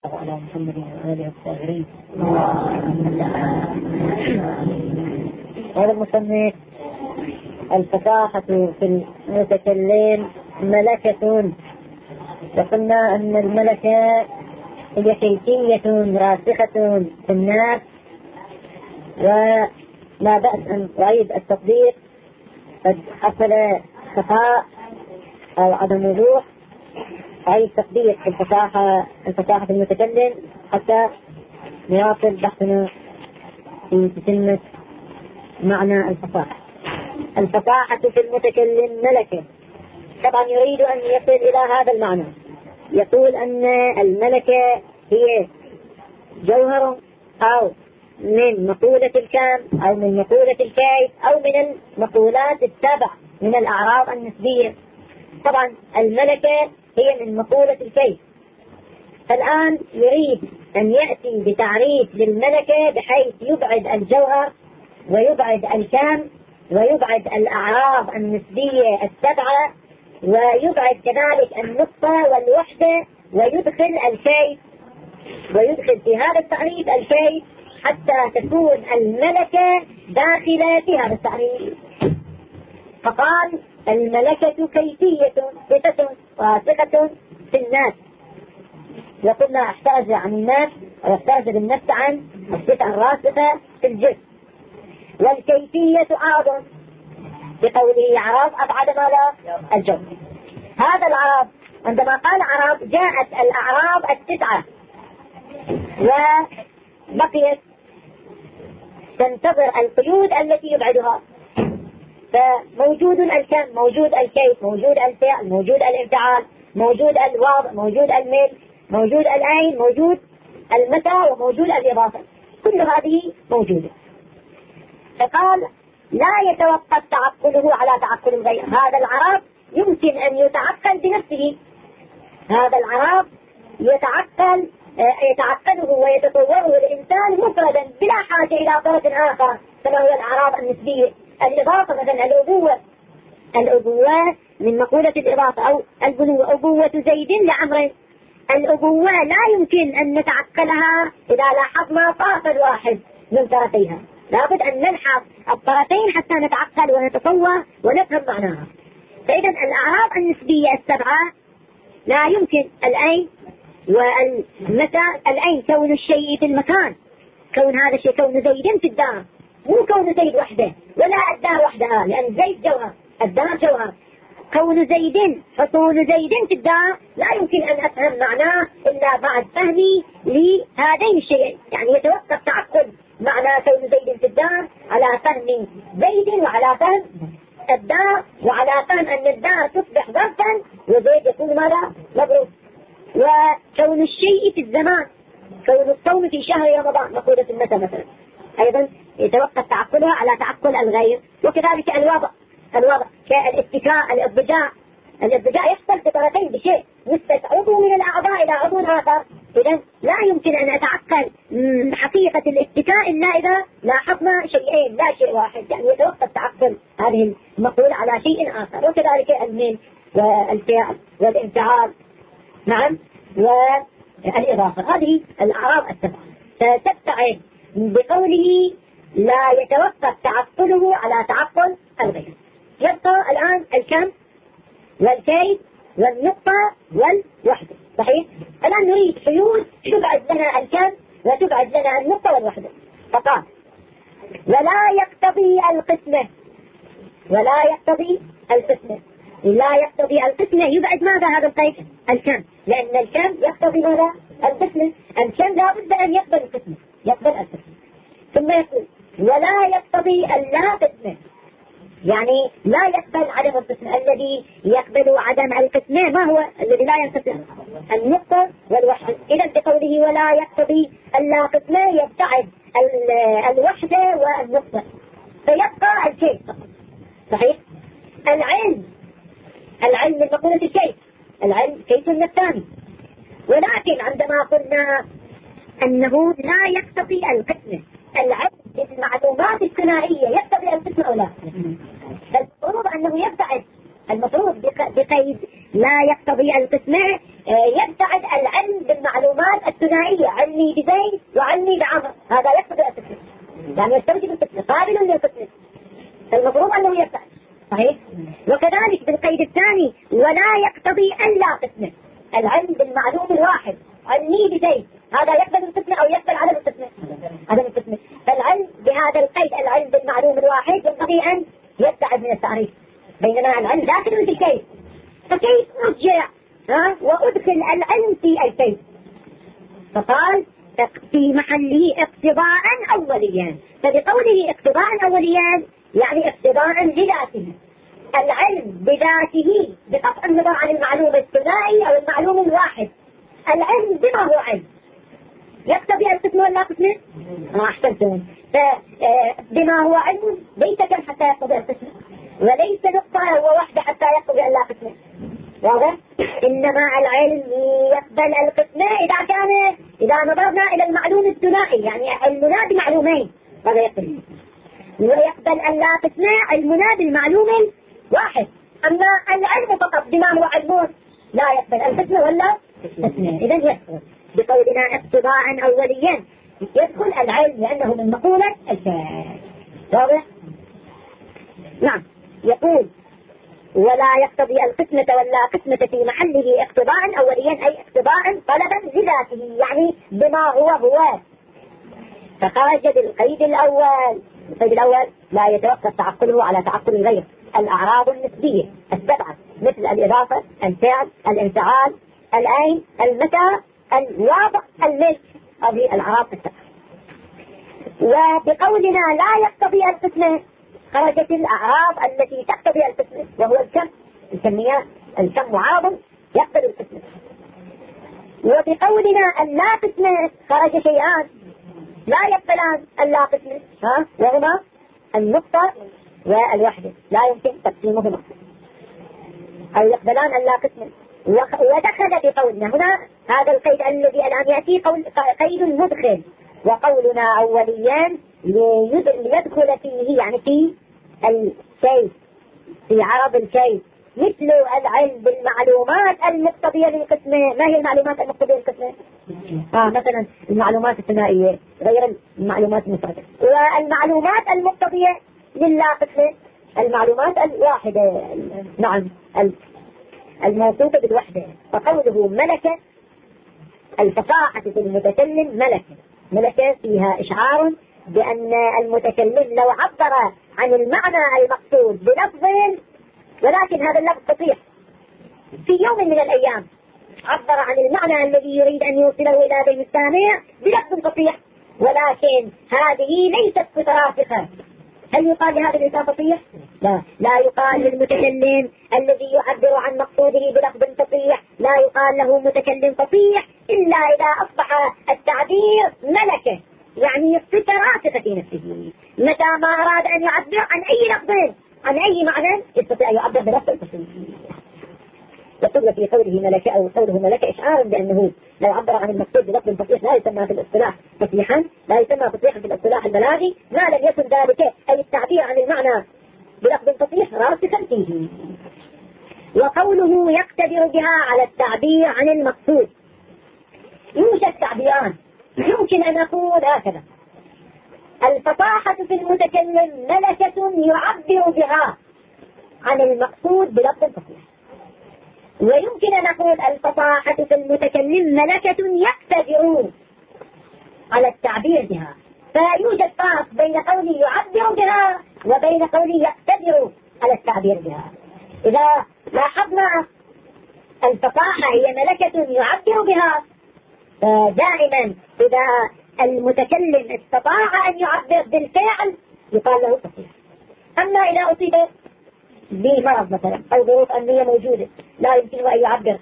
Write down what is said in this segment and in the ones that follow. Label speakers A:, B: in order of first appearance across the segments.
A: على محمد وآله الطاهرين. قال المصنف: الفصاحة في المتكلم ملكة. وقلنا أن الملكة هي كيفية راسخة في الناس، ولا بأس أن أعيد التطبيق. قد حصل خفاء أو عدم وضوح، أعيد تطبيق الفصاحة في المتكلم حتى نواصل بحثنا في تتمة معنى الفصاحة. الفصاحة في المتكلم ملكة. طبعا يريد أن يصل إلى هذا المعنى، يقول أن الملكة هي جوهر أو من مقولة الكم أو من مقولة الكيف أو من المقولات السبع من الأعراض النسبية. طبعا الملكة هي من مقولة الكيف. الآن يريد أن يأتي بتعريف للملكة بحيث يبعد الجوهر ويبعد الكم ويبعد الأعراض النسبية السبعة ويبعد كذلك النقطة والوحدة ويدخل الكيف، ويدخل في هذا التعريف الكيف حتى تكون الملكة داخلة في هذا التعريف. فقال: الملكة كيفية صفة راسخة في الناس. وقلنا احتاج عن الناس أو احتاج بالنفس عن الصفة الراسخة في الجسم. والكيفية أعظم، بقوله عرب أبعد ما لا الجو. هذا العرب عندما قال عرب جاءت الأعراب التسعة وبقيت تنتظر القيود التي يبعدها. فموجود الكم، موجود الكيف، موجود الفعل، موجود الانفعال، موجود الوضع، موجود الميل، موجود العين، موجود المتى، وموجود الإضافة. كل هذه موجودة. فقال: لا يتوقف تعقله على تعقل الغير. هذا العرب يمكن أن يتعقل بنفسه. هذا العرب يتعقله ويتصوره الإنسان مفردا بلا حاجة إلى طرف آخر، كما هو الأعراض النسبية. الإضافة مثلا الأبوة من مقولة الإضافة أو البنوة، أبوة زيد لعمر. الأبوة لا يمكن أن نتعقلها إذا لاحظنا طرفا واحد من طرفيها، لابد أن نلحظ الطرفين حتى نتعقل ونتصور ونفهم معناها. فإذا الأعراض النسبية السبعة لا يمكن العين والمتى. العين كون الشيء في المكان، كون هذا الشيء، كون زيد في الدار، مو كون زيد وحده ولا الدار وحدها، لأن زيد جوهر، الدار جوهر. كون زيد، حصول زيد في الدار لا يمكن أن أفهم معناه إلا بعد فهمي لهذين الشيئين. يعني يتوقف تعقل معنى كون زيد في الدار على فهم زيد وعلى فهم الدار وعلى فهم أن الدار تصبح ظرفا وزيد يكون ماذا؟ مضروب. وكون الشيء في الزمان، كون الصوم في شهر رمضان مقولة المتى مثلا، أيضا يتوقف تعقلها على تعقل الغير. وكذلك الوضع كالاتكاء، الإضجاع يحصل بطرفين بشيء، نسبة عضو من الأعضاء إلى عضو آخر. إذن لا يمكن أن أتعقل حقيقة الاتكاء إلا إذا لاحظنا شيئين لا شيء واحد. يعني يتوقف تعقل هذه المقولة على شيء آخر. وكذلك الميل والفعل والانفعال، نعم، والإضافة. هذه الأعراض السبعة. فتبتعد بقوله لا يتوقف تعقله على تعقل الغير. يبقى الآن الكم والكيف والنقطة والوحدة. صحيح؟ الآن نريد حيول تبعد لنا الكم وتبعد لنا النقطة والوحدة. فقال: ولا يقتضي القسمة. لا يقتضي القسمة يبعد ماذا هذا القيد؟ الكم، لأن الكم يقتضي ماذا؟ القسمة. الكم لا بد أن يقبل القسمة، يقبل القسمة. ثم يقول: ولا يقتضي اللا قسمة. يعني لا يقبل عدم القسمة. الذي يقبل عدم القسمة ما هو الذي لا ينقسم؟ النقطة والوحدة. إذا بقوله ولا يقتضي اللا قسمة يبتعد الوحدة والنقطة، فيبقى الكيف. صحيح؟ العلم من مقولة الكيف، العلم كيف الثاني. ولكن عندما قلنا أنه لا يقتضي القسمة، العلم بالمعلومات الثنائية يقتضي القسمة أو لا؟ المفروض أنه يبتعد، المفروض بقيد لا يقتضي القسمة يبتعد العلم بالمعلومات الثنائية، علمي بزيد وعلمي بعمر، هذا يقتضي القسمة، يعني يستوجب القسمة، قابل للقسمة، المفروض أنه يبتعد. صحيح؟ وكذلك بالقيد الثاني ولا يقتضي ألا قسمة، العلم بالمعلوم الواحد، علمي بزيد، هذا يقبل القسمة أو يقبل عدم القسمة؟ عدم القسمة. فالعلم بهذا القيد، العلم بالمعلوم الواحد، ينبغي أن يبتعد من التعريف، بينما العلم داخل في الكيف، فكيف أرجع وأدخل العلم في الكيف؟ فقال في محله اقتضاء أوليا، فبقوله اقتضاء أوليا يعني اقتضاء لذاته، العلم بذاته بقطع النظر عن المعلوم الثنائي أو المعلوم الواحد، العلم بما هو علم يقتضي القسمة ولا قسمة؟ أحسنتم. فبما هو علم ليس كم حتى يقتضي القسمة، وليس نقطة هو وحده حتى يقتضي ألا قسمة، واضح؟ إنما العلم يقبل القسمة إذا نظرنا إلى المعلوم الثنائي، يعني علمنا بمعلومين، هذا يقبل، ويقبل ألا قسمة علمنا بالمعلوم الواحد. أما العلم فقط بما هو علمون لا يقبل القسمة ولا قسمة، إذن يدخل بقولنا اقتضاء أوليا، يدخل العلم لأنه من مقولة الفعل، واضح؟ نعم. يقول ولا يقتضي القسمة ولا قسمة في محله اقتضاء أوليا، أي اقتضاء طلبا لذاته، يعني بما هو. فخرج بالقيد الأول، القيد الأول لا يتوقف تعقله على تعقل الغير، الأعراض النسبية السبعة مثل الإضافة، الفعل، الانفعال، العين، المتى، الوضع، الملك، هذه الأعراض السبعة. وبقولنا لا يقتضي القسمة خرجت الأعراض التي تقتضي القسمة، وهو الكم، الكميات، الكم عرض يقتضي القسمة. وبقولنا اللا قسمة خرج شيئان لا يقبلان اللا قسمة، وهما النقطة والوحدة، لا يمكن تقسيمهما أو يقبلان اللا قسمة. ودخل بقولنا هنا هذا القيد الذي الآن يأتي قيد مدخل، وقولنا أوليا ليدخل فيه، يعني في الشيء، في عرض الشيء، مثل العلم بالمعلومات المقتضية للقسمة. ما هي المعلومات المقتضية للقسمة؟ مثلا المعلومات الثنائية غير المعلومات المفردة، والمعلومات المقتضية للا قسمة المعلومات الواحدة، نعم الموصوفة بالوحدة. فقوله ملكة، الفصاحة في المتكلم ملكة فيها إشعار بأن المتكلم لو عبر عن المعنى المقصود بلفظ، ولكن هذا اللفظ فصيح، في يوم من الأيام عبر عن المعنى الذي يريد أن يوصله إلى ذهن السامع بلفظ فصيح، ولكن هذه ليست راسخة. هل يقال لهذا الإنسان فصيح؟ لا يقال للمتكلم الذي يعبر عن مقصوده بلفظ فصيح، لا يقال له متكلم فصيح إلا إذا أصبح التعبير ملكة، يعني صفة راسخة في نفسه، متى ما أراد أن يعبر عن أي لفظ عن أي معنى يستطيع أن يعبر بلفظ فصيح. يقول في قوله ملكة أو قوله ملكة إشعار بأنه لو عبر عن المقصود بلفظ فصيح لا يسمى في الاصطلاح فصيحا، لا يسمى فصيحا في الاصطلاح البلاغي ما لم يكن ذلك أي التعبير عن المعنى بلفظ فصيح راسخا فيه. وقوله يقتدر بها على التعبير عن المقصود، يوجد تعبيران يمكن أن أقول هكذا: الفصاحة في المتكلم ملكة يعبر بها عن المقصود بلفظ فصيح، ويمكن أن نقول الفصاحة في المتكلم ملكة يقتدر على التعبير بها. فيوجد فرق بين قوله يعبر بها وبين قوله يقتدر على التعبير بها. إذا لاحظنا الفصاحة هي ملكة يعبر بها، دائما إذا المتكلم استطاع أن يعبر بالفعل يقال له فصيح. أما إذا أصيب بمرض مثلا أو ظروف أمنية موجودة لا يمكنه أن يعبر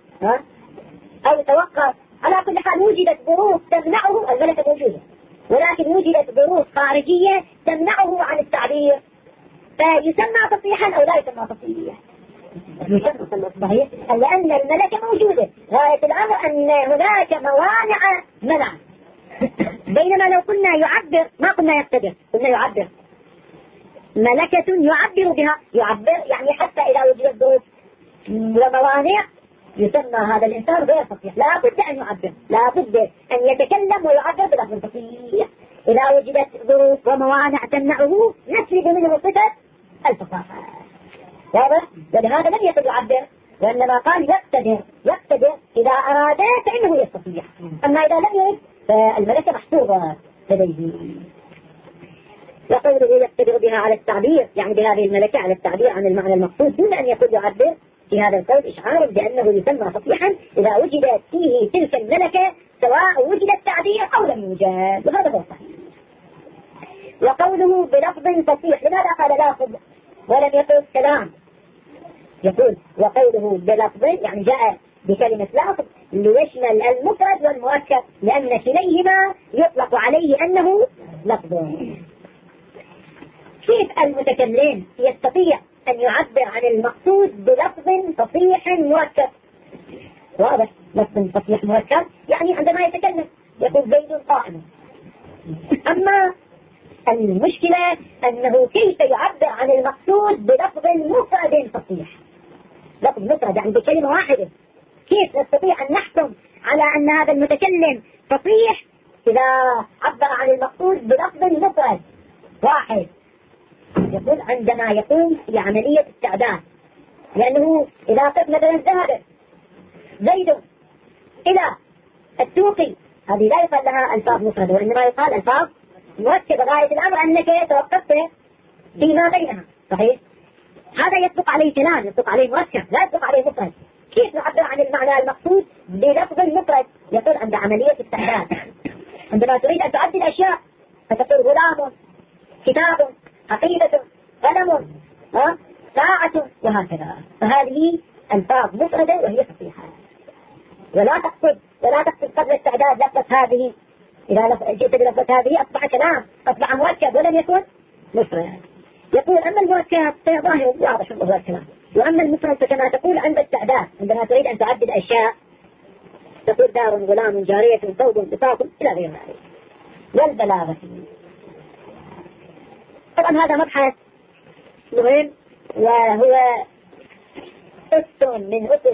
A: أو توقف، على كل حال وجدت ظروف تمنعه، الملكة موجودة ولكن وجدت ظروف خارجية تمنعه عن التعبير، فيسمى فصيحا أو لا يسمى فصيحا؟ صحيح، لأن الملكة موجودة، غاية الأمر أن هناك موانع منع. بينما لو قلنا يعبر ما قلنا يقتدر، قلنا يعبر، ملكة يعبر بها، يعبر يعني حتى إذا وجدت ظروف وموانع يسمى هذا الإنسان غير فصيح، لا بد أن يعبر، لا بد أن يتكلم ويعبر بلفظ فصيح. إذا وجدت ظروف وموانع تمنعه نسلب منه صفة الفصاحة. واضح؟ ولهذا لم يكن يعبر، وإنما قال يقتدر إذا أراد فإنه يستطيع، أما إذا لم يرد فالملكة محفوظة لديه. وقوله يقتدر بها على التعبير، يعني بهذه الملكة على التعبير عن المعنى المقصود دون أن يكون يعبر، في هذا القول إشعار بأنه يسمى فصيحا إذا وجدت فيه تلك الملكة سواء وجد التعبير أو لم يوجد، وهذا هو الصحيح. وقوله بلفظ فصيح، لماذا قال لافظ ولم يقل كلام؟ يقول وقوله بلفظ يعني جاء بكلمة لفظ ليشمل المفرد والمؤكد، لأن كليهما يطلق عليه أنه لفظ. كيف المتكلم يستطيع أن يعبر عن المقصود بلفظ فصيح مركب؟ واضح، لفظ فصيح مركب يعني عندما يتكلم يقول زيد قائم. أما المشكلة أنه كيف يعبر عن المقصود بلفظ مفرد فصيح، لفظ مفرد يعني بكلمة واحدة. كيف نستطيع أن نحكم على أن هذا المتكلم فصيح إذا عبر عن المقصود بلفظ مفرد واحد؟ يقول عندما يقوم في عملية استعداد، لأنه إذا قلت مثلا ذهب زيد إلى السوق، هذه لا يقال لها ألفاظ مفردة، وإنما يقال ألفاظ مركبة. غاية الأمر أنك توقفت فيما بينها، صحيح؟ هذا يطلق عليه كلام، يطلق عليه مركب، لا يطلق عليه مفرد. كيف نعبر عن المعنى المقصود بلفظ مفرد؟ يقول عند عملية استعداد، عندما تريد أن تعدل أشياء فتقول غلام، كتاب، حقيبة، قلم، ساعة، وهكذا. فهذه ألفاظ مفردة وهي فصيحة. ولا تقصد قبل الاستعداد لفظة هذه، إذا جئت بلفظة هذه أصبح كلام، أصبح مركب ولم يكن مفرد. يقول أما المركب فظاهر واضح وهو الكلام، وأما المفرد فكما تقول عند الاستعداد عندما تريد أن تعدد أشياء تقول دار، غلام، جارية، ثوب، بساط، إلى غير ذلك. والبلاغة طبعا هذا مبحث مهم، وهو أس من أسس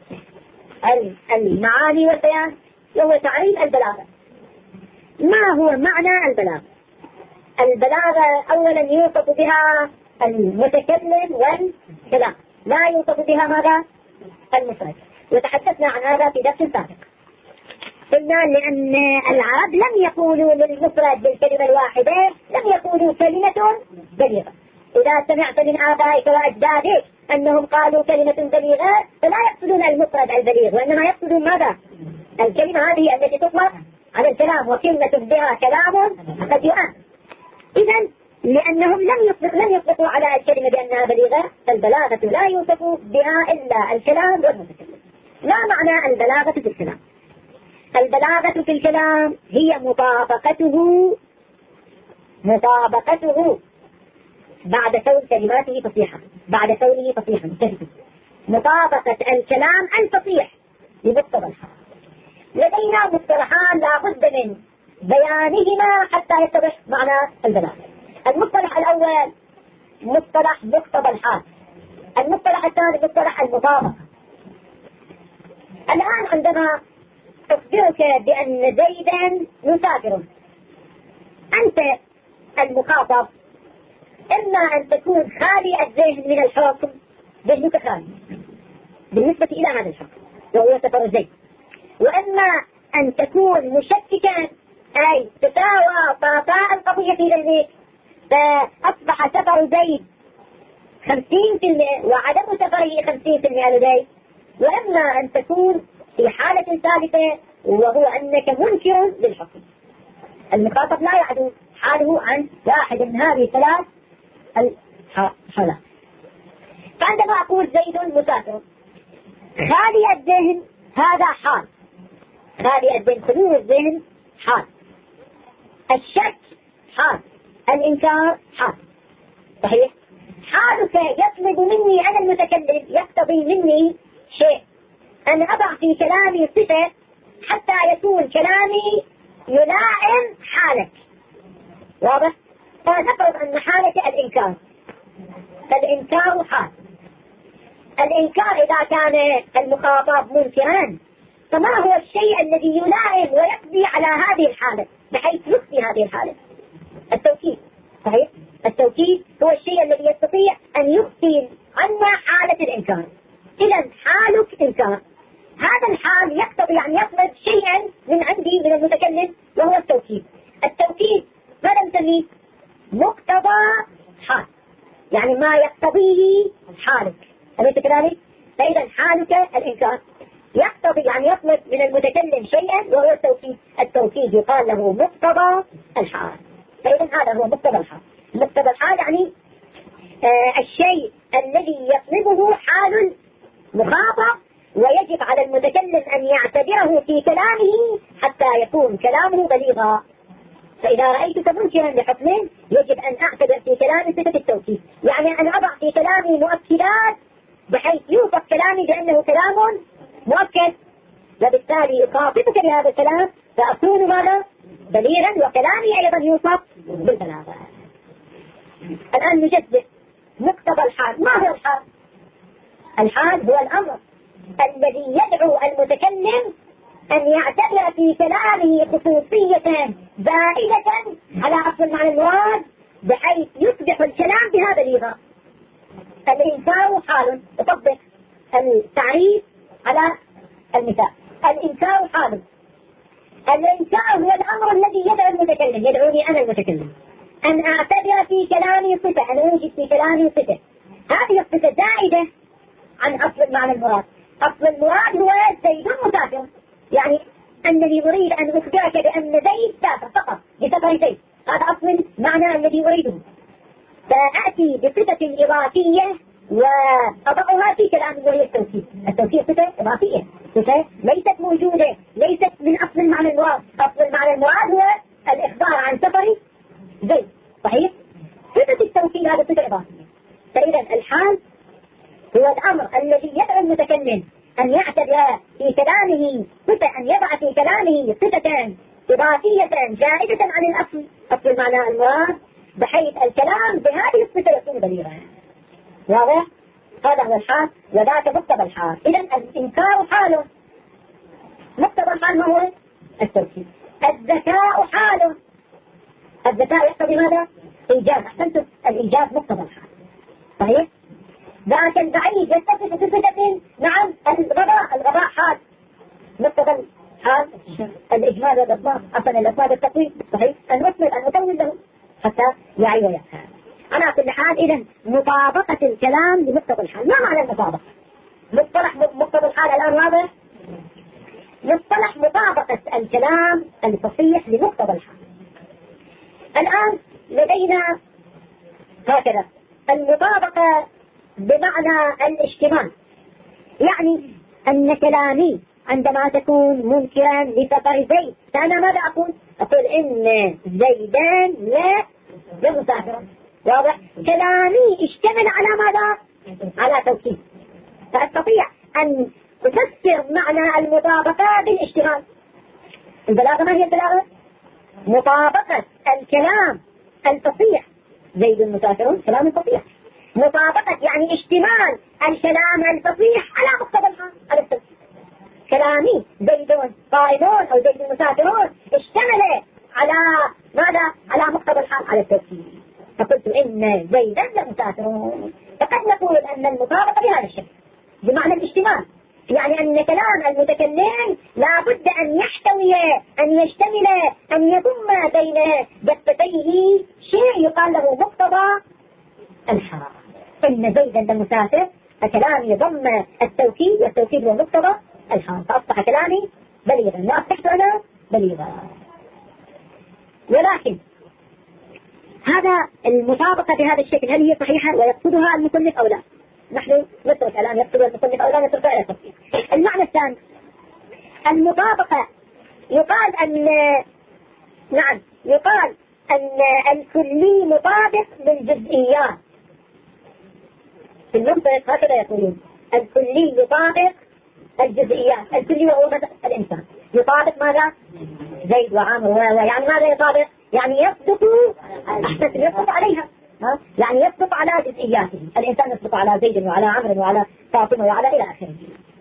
A: المعاني والبيان، وهو تعريف البلاغة. ما هو معنى البلاغة؟ البلاغة أولا يوصف بها المتكلم والكلام، لا يوصف بها ماذا؟ المفرد، وتحدثنا عن هذا في درس سابق. قلنا لأن العرب لم يقولوا للمفرد بالكلمة الواحدة، لم يقولوا كلمة بليغة. إذا سمعت من آبائك وأجدادك أنهم قالوا كلمة بليغة فلا يقصدون المفرد البليغ، وإنما يقصدون ماذا؟ الكلمة هذه التي تطلق على الكلام، وكلمة بها كلام قد يؤم. إذن لأنهم لم يطلقوا على الكلمة بأنها بليغة، فالبلاغة لا يوصف بها إلا الكلام والمتكلم. ما معنى البلاغة في الكلام؟ البلاغة في الكلام هي مطابقته بعد كون كلماته فصيحة، بعد كونه فصيحا متفق، مطابقة الكلام الفصيح لمقتضى الحال. لدينا مصطلحان لا بد من بيانهما حتى يتضح معنى البلاغة. المصطلح الأول مصطلح مقتضى الحال، المصطلح الثاني مصطلح المطابقة. الآن عندما أخبرك بأن زيدا مسافر، أنت المخاطب إما أن تكون خالي الذهن من الحكم ذهنك خالي بالنسبة إلى هذا الحكم وهو سفر زيد، وإما أن تكون مشككا أي تساوى طاقاء القضية في ذهنك، فأصبح سفر زيد 50% وعدم سفره 50% لديك، وإما أن تكون في حالة ثالثة وهو أنك منكر للحكم. المخاطب لا يعدو حاله عن واحد من هذه الثلاث الحالات. فعندما أقول زيد مسافر خالي الذهن، هذا حال، خالي الذهن خلو الذهن حال، الشك حال، الإنكار حال، صحيح؟ حالك يطلب مني أنا المتكلم، يقتضي مني شيء، أن أضع في كلامي صفة حتى يكون كلامي يلائم حالك. واضح؟ فنفرض أن حالك الإنكار، فالإنكار حال، الإنكار إذا كان المخاطب منكرا، فما هو الشيء الذي يلائم ويقضي على هذه الحالة بحيث يخفي هذه الحالة؟ التوكيد. صحيح؟ التوكيد هو الشيء الذي يستطيع أن يخفي عنا حالة الإنكار. إذا حالك إنكار، هذا الحال يقتضي أن يطلب شيئا من عندي من المتكلم وهو التوكيد. التوكيد ماذا نسميه؟ مقتضى حال، يعني ما يقتضيه حالك، أليس كذلك؟ فإذا حالك الإنكار يقتضي أن يطلب من المتكلم شيئا وهو التوكيد. التوكيد يقال له مقتضى الحال. فإذا هذا هو مقتضى الحال. مقتضى الحال يعني الشيء الذي يطلبه حال المخاطب، ويجب على المتكلم أن يعتبره في كلامه حتى يكون كلامه بليغا. فإذا رأيتك منكرا لحكم يجب أن أعتبر في كلامي صفة التوكيد، يعني أن أضع في كلامي مؤكدات بحيث يوصف كلامي بأنه كلام مؤكد، وبالتالي أخاطبك بهذا الكلام فأكون ماذا؟ بليغا، وكلامي أيضا يوصف بالبلاغة. الآن نجدد مقتضى الحال. ما هو الحال؟ الحال هو الأمر الذي يدعو المتكلم أن يعتبر في كلامه خصوصية زائدة على أصل المعنى المراد بحيث يصبح الكلام بها بليغا. الإنكار حال، تطبق التعريف على المثال. الإنكار حال. الإنكار هو الأمر الذي يدعو المتكلم، يدعوني أنا المتكلم أن أعتبر في كلامي صفة، أن أوجد في كلامي صفة، هذه الصفة زائدة عن أصل المعنى المراد. أصل المراد هو زيد مسافر، يعني أنني أريد أن أخبرك بأن زيد سافر فقط بسفر زيد، هذا أصل المعنى الذي أريده. فأتي بصفة إضافية وأضعها في كلام وهي التوكيد. التوكيد صفة إضافية، صفة ليست موجودة، ليست من أصل المعنى المراد. أصل المعنى المراد هو الإخبار عن سفر زيد، صحيح؟ صفة التوكيد هذا صفة إضافية. فإذا الحال هو الأمر الذي يدعو المتكلم أن يعتبر في كلامه صفة، أن يضع في كلامه صفة إضافية زائدة عن الأصل، أصل المعنى المراد، بحيث الكلام بهذه الصفة يكون بليغا. واضح؟ هذا هو الحال، وذاك مقتضى الحال. إذا الإنكار حاله، مقتضى الحال ما هو؟ التوكيد. الذكاء حاله، الذكاء يقتضي ماذا؟ إيجاب. أحسنتم، الإيجاب مقتضى الحال، صحيح؟ ذاك البعيد يتصف بصفة، نعم. الغباء حال، مقتضى الحال الإجمال والإطلاق، أصلا الإطلاق التقويم، صحيح؟ أن أطول له حتى يعي ويفهم. على كل حال إذا مطابقة الكلام لمقتضى الحال. ما معنى المطابقة؟ مصطلح مقتضى الحال الآن واضح؟ مصطلح مطابقة الكلام الفصيح لمقتضى الحال. الآن لدينا هكذا المطابقة بمعنى الاشتمال، يعني أن كلامي عندما تكون منكرا لسفر زيد فأنا ماذا أقول؟ أقول إن زيدان لا مسافرا. واضح؟ كلامي اشتمل على ماذا؟ على توكيد. فأستطيع أن أفسر معنى المطابقة بالاشتمال. البلاغة ما هي البلاغة؟ مطابقة الكلام الفصيح، زيد مسافر كلام فصيح، مطابقة يعني اشتمال الكلام الفصيح على مقتضى الحال، على التوكيد. كلامي زيد قائمون أو زيد مسافرون اشتمل على ماذا؟ على مقتضى الحال، على التوكيد. فقلت إن زيدا لمسافرون. فقد نقول أن المطابقة بهذا الشكل بمعنى الاشتمال، يعني أن كلام المتكلم لا بد أن يحتوي، أن يشتمل، أن يضم بين دفتيه شيء يقال له مقتضى الحال. إن زيدا لمسافر، فكلامي يضم التوكيد، والتوكيد هو مقتضى الحال، فأصبح كلامي بليغا، لا أصبحت أنا بليغا. ولكن هذا المطابقة بهذا الشكل هل هي صحيحة ويقصدها المصنف أو لا؟ نحن نترك الآن يقصد المصنف أو لا، نترك إلى التفصيل. المعنى الثاني المطابقة، يقال أن، نعم، يقال أن الكلي مطابق للجزئيات. في المنطق هكذا يقولون الكلي يطابق الجزئيات. الكلي هو مثلا الإنسان يطابق ماذا؟ زيد وعامر يعني ماذا يطابق؟ يعني يصدق، أحسن يصدق عليها، يعني يصدق على جزئياته. الإنسان يصدق على زيد وعلى عمرو وعلى فاطمة وعلى إلى آخره.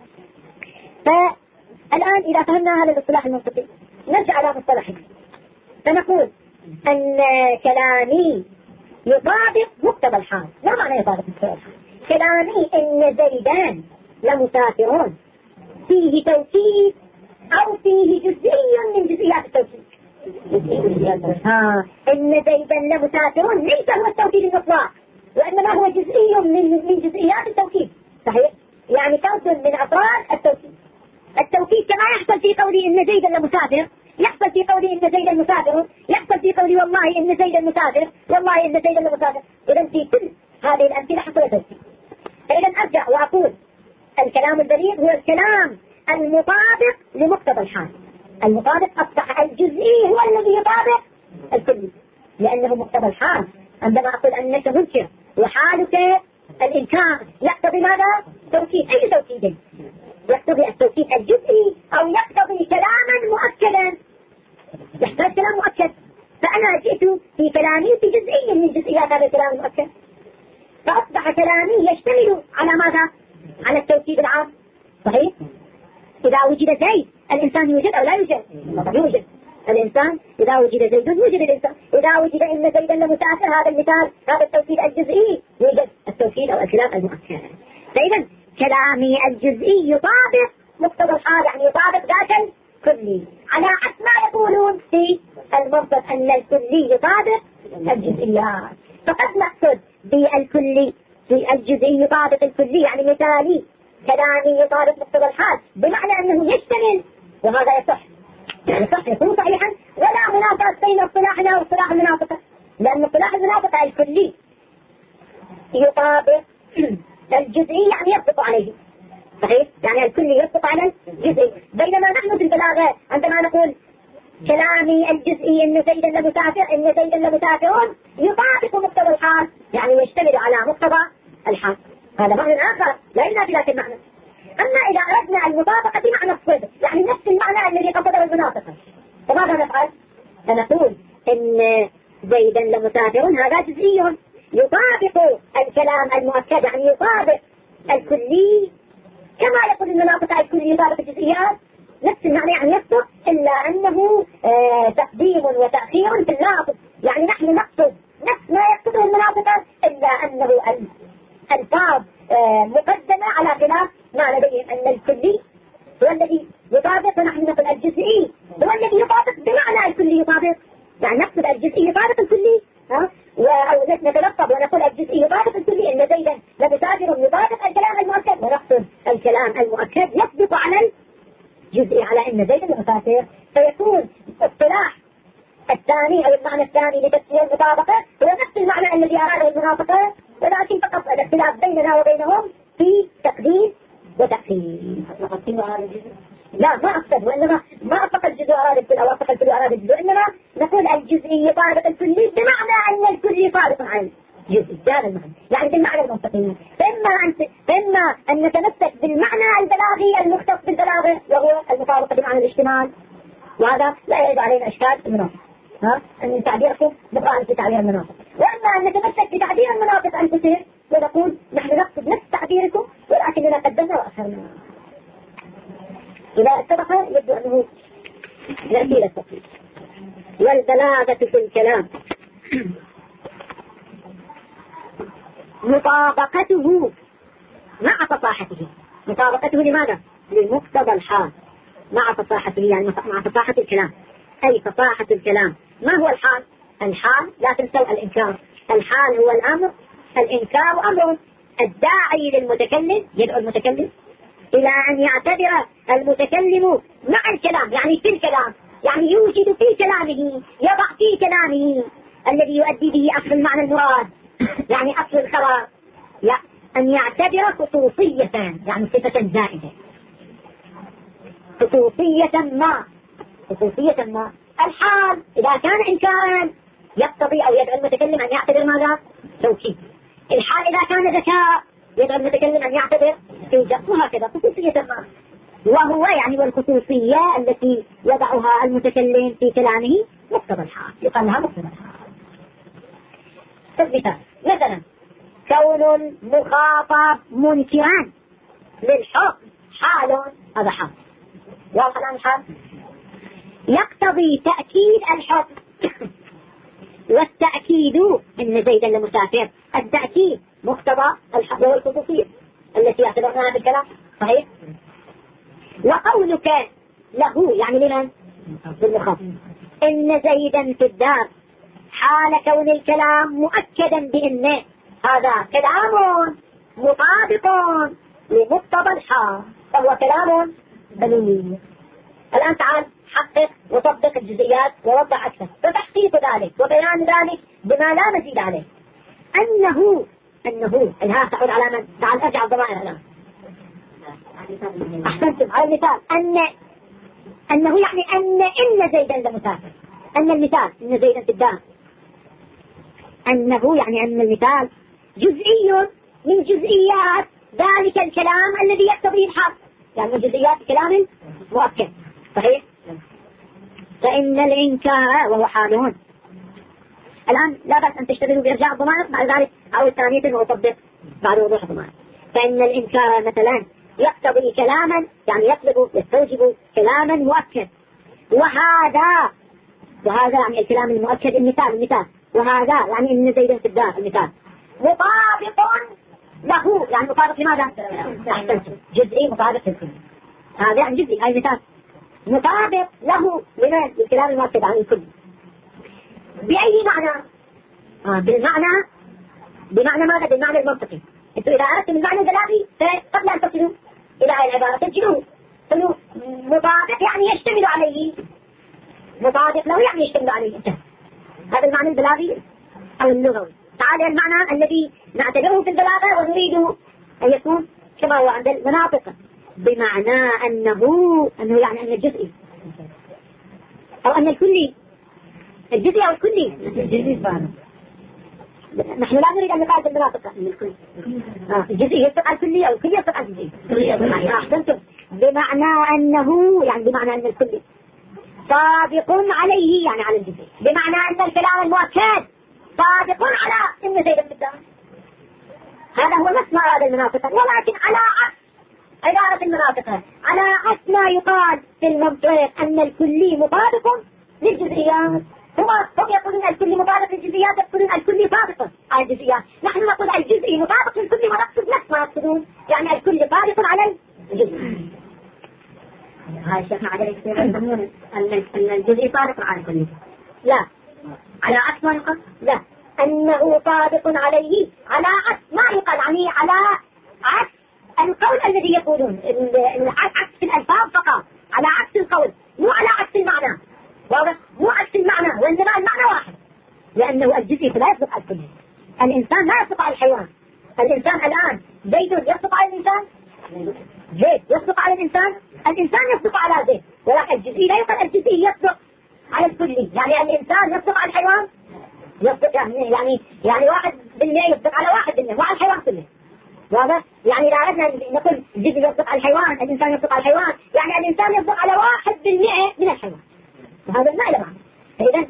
A: فالآن إذا فهمنا هذا الاصطلاح المنطقي نرجع على مصطلحه فنقول أن كلامي يطابق مقتضى الحال. ما معنى يطابق مقتضى الحال؟ كلامي إن زيدان لمسافرون فيه توكيد أو فيه جزئي من جزئيات التوكيد. إن زيدا لمسافرون ليس هو التوكيد المطلق، وإنما هو جزئي من جزئيات التوكيد. صحيح؟ يعني فرد من أفراد التوكيد. التوكيد كما يحصل في قولي إن زيدا لمسافر، يحصل في قولي إن زيدا مسافر، يحصل في قولي والله إن زيدا مسافر، والله إن زيدا لمسافر. إذا في كل هذه الأمثلة حصل توكيد. فإذا أرجع وأقول الكلام البليغ هو الكلام المطابق لمقتضى الحال. المطابق أصبح الجزئي هو الذي يطابق الكلي، لأنه مقتضى الحال. عندما أقول أنك منكر وحالك الإنكار يقتضي ماذا؟ توكيد. أي توكيد؟ يقتضي التوكيد الجزئي أو يقتضي كلاما مؤكدا. يحتاج كلام مؤكد. فأنا جئت في كلامي في جزئي من جزئيات هذا الكلام المؤكد، فأصبح كلامي يشتمل على ماذا؟ على التوكيد العام. صحيح؟ إذا وجد زيد الإنسان يوجد أو لا يوجد؟ يوجد الإنسان. إذا وجد زيد يوجد الإنسان. إذا وجد إن زيدا لمسافر، هذا المثال، هذا التوكيد الجزئي، يوجد التوكيد أو الكلام المؤكد. فإذا كلامي الجزئي يطابق مقتضى الحال، يعني يطابق ذات الكلي، على عكس ما يقولون في المنطق أن الكلي يطابق الجزئيات. فقد نقصد بالكلي في الجزئي يطابق الكلي، يعني مثالي كلامي يطابق مقتضى الحال بمعنى أنه يشتمل، وهذا يصح، يعني صح يكون صحيحا، ولا منافسة بين اصطلاحنا واصطلاح المنافقة، لأن اصطلاح المنافقة الكلي يطابق الجزئي، يعني يصدق عليه. صحيح؟ يعني الكلي يصدق على الجزئي. بينما نحن في البلاغة عندما نقول كلامي الجزئي إن زيدا لمسافر، إن زيدا لمسافرون، يطابق مقتضى الحال، يعني يشتمل على مقتضى الحال. هذا معنى آخر لا إلا بذات المعنى. أما إذا أردنا المطابقة بمعنى الصدق، يعني نفس المعنى الذي قصده المنافقة، فماذا نفعل؟ فنقول إن زيدا لمسافرون هذا جزئي يطابق الكلام المؤكد، يعني يطابق الكلي كما يقول المنافقة الكلي يطابق الجزئيات، نفس المعنى، يعني يصدق، إلا أنه تقديم وتأخير في اللفظ. يعني نحن نقصد نفس ما يقصده المنافقة، إلا أنه الفاظ مقدمة على خلاف ما لديهم، أن الكلي هو الذي يطابق، ونحن نقول الجزئي هو الذي يطابق بمعنى الكلي يطابق. يعني نقصد الجزئي يطابق الكلي، أو نتلقب ونقول الجزئي يطابق الكلي، إن زيدا لمسافر يطابق الكلام المؤكد، ونقصد الكلام المؤكد يصدق على الجزئي، على إن زيدا لمسافر. فيكون اصطلاح الثاني أو المعنى الثاني لتفسير المطابقة هو نفس المعنى الذي أراده المنافقة، ولكن فقط الاختلاف بيننا وبينهم في تقديم وتأخير. لا ما أقصد، وإنما ما أطلق الجزء أراد الكل أو أطلق الكل أراد الجزء، إنما نقول الجزئي يطابق الكلي بمعنى أن الكلي يطابق عن الجزء. هذا المعنى، يعني بالمعنى المنطقي. فإما أن نتمسك بالمعنى البلاغي المختص بالبلاغة، وهو المطابقة بمعنى الاشتمال، وهذا لا يرد علينا إشكال المنافق، أن تعبيركم مقارن في تعبير المنافق. وأما أن نتمسك بتعبير المنافق أنفسهم ونقول نحن نقصد نفس تعبيركم، ولكننا قدمنا وأخرنا. إذا اتفق يبدو أنه نأتي إلى التفصيل. والبلاغة في الكلام مطابقته مع فصاحته. مطابقته لماذا؟ لمقتضى الحال مع فصاحته، يعني مع فصاحة الكلام. أي فصاحة الكلام. ما هو الحال؟ الحال لا تنسوا الإنكار. الحال هو الأمر، الإنكار أمر. الداعي للمتكلم يدعو المتكلم إلى أن يعتبر المتكلم مع الكلام، يعني في الكلام، يعني يوجد في كلامه، يضع في كلامه الذي يؤدي به أصل المعنى المراد، يعني أصل الخبر، أن يعتبر خصوصية، يعني صفة زائدة، خصوصية ما. الحال إذا كان إنكارا يقتضي أو يدعو المتكلم أن يعتبر ماذا؟ توكيد. الحال إذا كان ذكاء يدعو المتكلم أن يعتبر توجد، وهكذا خصوصية ما. وهو يعني والخصوصية التي يضعها المتكلم في كلامه مقتضى الحال، يقال لها مقتضى الحال. مثال مثلا كون المخاطب منكرا للحكم حال، هذا حال واضح الآن الحال يقتضي تأكيد الحكم والتأكيد إن زيدا لمسافر، التأكيد مقتضى الحق والخصوصية التي اعتبرناها في الكلام صحيح. وقولك له يعني لمن؟ للمخاطب إن زيدا في الدار حال كون الكلام مؤكدا بإن هذا كلام مطابق لمقتضى الحال فهو كلام بلوغي. الآن تعال حقق وطبق الجزئيات ووضح أكثر، وتحقيق ذلك وبيان ذلك بما لا مزيد عليه. أنه الها تعود على من؟ تعال أرجع الضمائر الآن. أحسنتم على المثال أنه يعني إن زيدا لمسافر، أن المثال إن زيدا في الدار، أنه يعني أن المثال جزئي من جزئيات ذلك الكلام الذي يقتضيه الحق، يعني من جزئيات كلام مؤكد صحيح. فإن الإنكار وهو حال. الآن لا بأس أن تشتغلوا بإرجاع الضمائر، بعد ذلك أو ثانية وأطبق بعد وضوح الضمائر. فإن الإنكار مثلا يقتضي كلاما يعني يستوجب كلاما مؤكد، وهذا يعني الكلام المؤكد المثال وهذا يعني إن زيدا في الدار المثال مطابق له، يعني مطابق لماذا؟ جزئي مطابق للكل، هذا يعني جزئي هاي مثال مطابق له لمن؟ الكلام المؤكد عن الكل. بأي معنى؟ بمعنى ماذا؟ بالمعنى المنطقي. انتوا إذا أردتم المعنى البلاغي فقبل أن تصلوا إلى هذه العبارة تجدوه قلوا مطابق يعني يشتمل عليه، مطابق له يعني يشتمل عليه. هذا المعنى البلاغي أو اللغوي. تعالى المعنى الذي نعتبره في البلاغة ونريد أن يكون كما هو عند المناطق، بمعنى أنه يعني أن الجزئي أو أن الكلي، الجزئي أو الكلي. نحن لا نريد أن نقال بالمناطق الجزئي يصدق على الكلي أو الكلي يصدق على الجزئي. أحسنتم. بمعنى أنه يعني بمعنى أن الكلي صادق عليه يعني على الجزئي، بمعنى أن الكلام المؤكد صادق على إن زيدا في الدار. هذا هو نفس ما أراد المناطق، ولكن على عكس عبارة المناطق، على عكس ما يقال في المنطق أن الكلي مطابق للجزئيات. هم يقولون الكلي مطابق للجزئيات، يقولون الكلي صادق على الجزئيات. نحن نقول الجزئي مطابق للكلي ونقصد نفس ما يقصدون، يعني الكلي صادق على الجزئي. هاي الشيخ عدل يقولون أن الجزئي صادق على الكلي، لا على عكس ما يقال، لا أنه صادق عليه على عكس ما يقال، يعني على عكس القول الذي يقولون عكس الألفاظ فقط، على عكس القول مو على عكس المعنى. واضح؟ مو عكس المعنى وإنما المعنى واحد، لأنه الجزئي لا يصدق على الكل. الإنسان لا يصدق على الحيوان. الإنسان الآن زيد يصدق على الإنسان، زيد يصدق على الإنسان، الإنسان يصدق على زيد، ولكن الجزئي لا يقال الجزئي يصدق على الكلي. يعني الإنسان يصدق على الحيوان، يصدق يعني 1% يصدق على 1% وعلى الحيوان كله. واضح؟ يعني إذا أردنا نقول الجزء يصدق على الحيوان، الإنسان يصدق على الحيوان، يعني الإنسان يصدق على 1% من الحيوان، وهذا ما له معنى. فإذا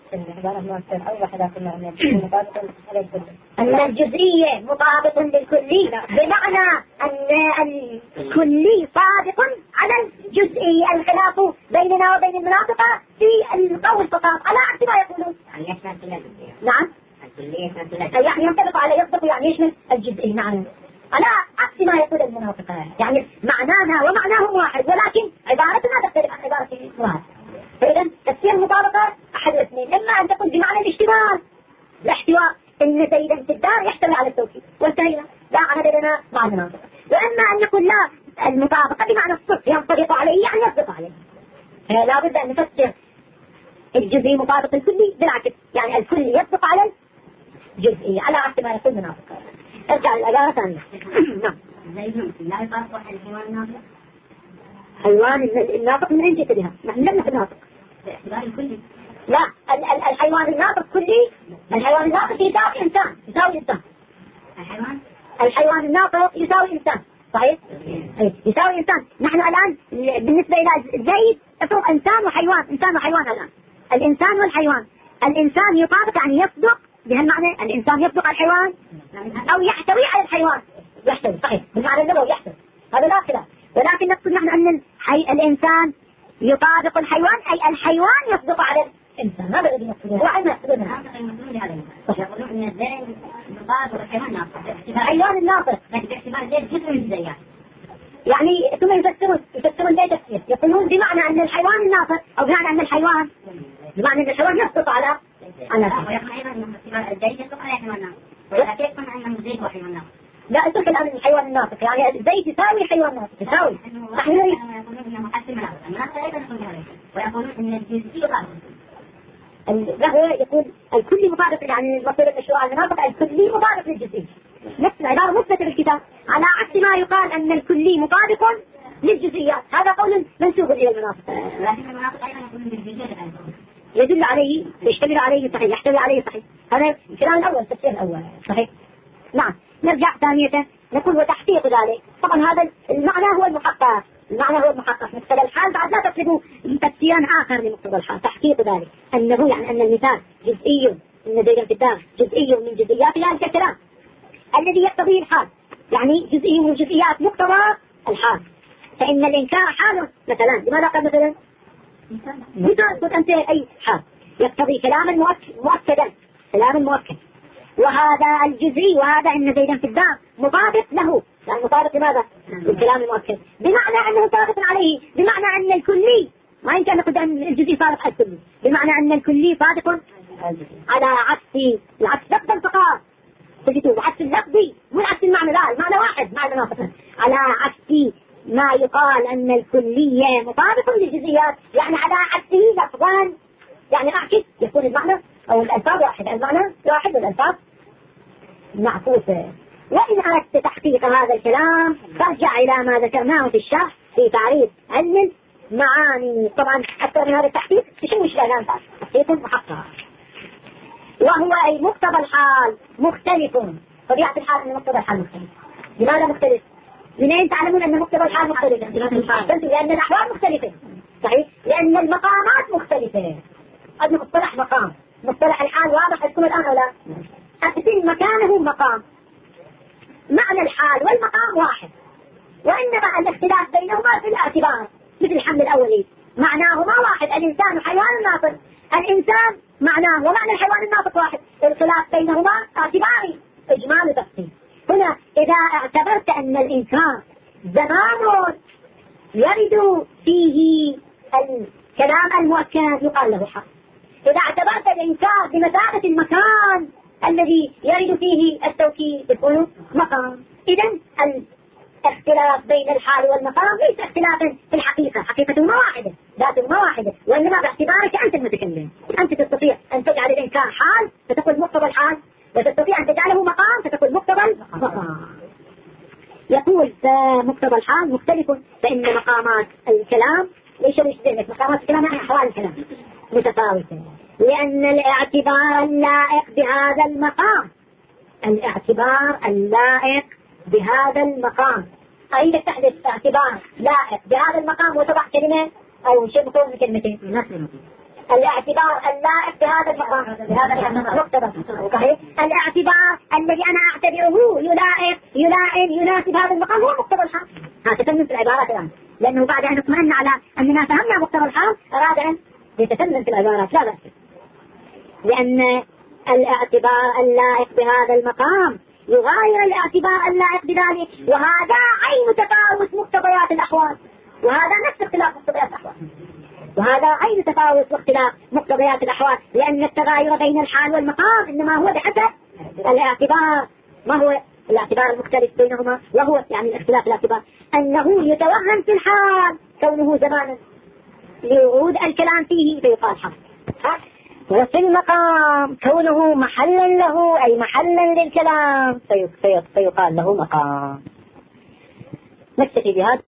A: أن الجزئية مطابق للكلي، بمعنى أن الكلي صادق على الجزئي. الخلاف بيننا وبين المناطق في القول فقط، على عكس ما يقولون. نعم يعني ينطبق على يصدق يعني يشمل الجزئي. نعم على عكس ما يقول المناطق، يعني معنانا ومعناهم واحد، ولكن عبارتنا تختلف عن عبارة واحد. فإذا تفسير المطابقة أحد الاثنين، إما أن تكون بمعنى الاشتمال، الاحتواء، إن زيدا في الدار يحتوي على التوكيد وانتهينا، لا عهد لنا مع المناطق. وإما أن نقول لا، المطابقة بمعنى الصدق، ينطبق عليه يعني يصدق عليه. لا بد أن نفسر الجزئي مطابق الكلي بالعكس، يعني الكلي يصدق على الجزئي على عكس ما يقول المناطق. ارجع للعبارة ثانية. نعم. لا يطابق الحيوان الناطق. حيوان الناطق من أين جئت بها؟ نحن لم نكن ناطق. لا، الحيوان الناطق كلي، الحيوان الناطق يساوي إنسان، يساوي إنسان. الحيوان الناطق يساوي إنسان، صحيح؟ يساوي إنسان. نحن الآن بالنسبة إلى زيد إنسان وحيوان، إنسان وحيوان. الآن الإنسان والحيوان، الإنسان يطابق يعني يصدق بهالمعنى الإنسان يصدق على الحيوان أو يحتوي على الحيوان. يحتوي صحيح بالمعنى اللغوي يحتوي، هذا لا خلاف، ولكن نقصد نحن أن الإنسان يطابق الحيوان، أي الحيوان يصدق على الإنسان. هذا الذي نقصده. وعلم يقصدون يقولون أن الزين يطابق الحيوان ناطق، الحيوان الناطق باعتبار الزين جزء من الزيات. يعني ثم يفسرون ذلك تفسير، يقولون بمعنى أن الحيوان الناطق، أو بمعنى أن الحيوان بمعنى أن الحيوان يسقط على ويقول أيضا أن الزيت يسقط على الحيوان الناطق، ولا كيف أنه الزيت هو حيوان ناطق؟ لا أترك الآن الحيوان الناطق، يعني الزيت يساوي حيوان ناطق، يساوي. يقولون أنه محسن الناطق أيضا يقول بهذا، ويقولون أن الجزئي يطابق. الرهوة يقول الكلي مطابق، يعني المصير المشروع على المناطق الكلي مطابق للجزئي. نفس العبارة مثبتة بالكتاب، على عكس ما يقال أن الكلي مطابق للجزئيات. هذا قول منسوب إلى المناطق، لكن المناطق أيضا يقولون بالجزئيات يدل عليه، يشتمل عليه صحيح، يحتوي عليه صحيح. هذا الكلام الأول، التفسير الأول صحيح. نعم. نرجع ثانية نقول وتحقيق ذلك، طبعا هذا المعنى هو المحقق، المعنى هو المحقق. مقتضى الحال بعد لا تطلبوا تفسيرا آخر لمقتضى الحال. تحقيق ذلك أنه يعني أن المثال جزئي، أن زيدا في الدار جزئي من جزئيات ذلك الكلام الذي يقتضيه الحال، يعني جزئي من جزئيات مقتضى الحال. فإن الإنكار حال مثلا، لماذا قال مثلا؟ بدون أنت أي حال يقتضي كلاما مؤكدا، كلاما مؤكد. وهذا الجزئي، وهذا إن زيدا في الدار مطابق له، يعني مطابق لماذا؟ الكلام المؤكد، بمعنى أنه طابق عليه، بمعنى أن الكلي ما يمكن أن نقول أن الجزئي طابق على الكلي، بمعنى أن الكلي طابق على عكس العكس لفظا فقط، تجدوا عكس اللفظي مو عكس المعنى، لا المعنى واحد معنى ناقص، على عكس ما يقال أن الكلية مطابق للجزئيات، يعني على عكسه لفظان، يعني أعكس يكون المعنى أو الألفاظ واحد، المعنى واحد والألفاظ معكوسة. وإن أردت تحقيق هذا الكلام فارجع إلى ما ذكرناه في الشرح في تعريف علم المعاني. طبعا أكثر من هذا التحقيق تشوش الآن تحقيق محقق، وهو أي مقتضى الحال مختلف. طبيعة الحال أن مقتضى الحال مختلف. لماذا مختلف؟ منين تعلمون أن مقتضى الحال مختلف؟ لأن الأحوال مختلفة صحيح، لأن المقامات مختلفة. قد مصطلح مقام، مصطلح الحال واضح لكم الآن ولا؟ أقسم مكانه مقام، معنى الحال والمقام واحد، وإنما الاختلاف بينهما في الاعتبار، مثل الحمل الأولي معناهما واحد، الإنسان حيوان ناطق، الإنسان معناه ومعنى الحيوان الناطق واحد، الخلاف بينهما اعتباري إجمال وتفصيل. هنا إذا اعتبرت أن الإنسان زمان يرد فيه الكلام المؤكد يقال له حق، إذا اعتبرت الإنكار بمثابة المكان الذي يرد فيه التوكيد يكون مقام. إذا الاختلاف بين الحال والمقام ليس اختلافا في الحقيقة، حقيقتهما واحدة، ذاتهما واحدة، وإنما باعتبارك أنت المتكلم. أنت تستطيع أن تجعل الإنكار حال فتقول مقتضى الحال، وتستطيع أن تجعله مقام فتقول مقتضى المقام. يقول فمقتضى الحال مختلف، فإن مقامات الكلام ليس ذلك، مقامات الكلام يعني أحوال الكلام متفاوتة، لأن الاعتبار اللائق بهذا المقام، الاعتبار اللائق بهذا المقام، أين تحدث اعتبار لائق بهذا المقام وتضع كلمة أو شيء مكون من كلمتين، الاعتبار اللائق بهذا المقام، بهذا المقتضى صحيح. الاعتبار الذي أنا أعتبره يلائم يناسب هذا المقام هو مقتضى الحال. هذا تفنن في العبارات الآن، لأنه بعد أن اطمئن على أننا فهمنا مقتضى الحال أراد أن يتفنن في العبارات، لا بأس، لأن الاعتبار اللائق بهذا المقام يغاير الاعتبار اللائق بذلك، وهذا عين تفاوت مقتضيات الأحوال، وهذا نفس اختلاف مقتضيات الأحوال، وهذا عين تفاوت واختلاف مقتضيات الأحوال، لأن التغاير بين الحال والمقام إنما هو بحسب الاعتبار. ما هو الاعتبار المختلف بينهما؟ وهو يعني الاختلاف الاعتبار أنه يتوهم في الحال كونه زمانا لورود الكلام فيه فيقال حال، وفي المقام كونه محلا له أي محلا للكلام فيقال له مقام. نكتفي بهذا.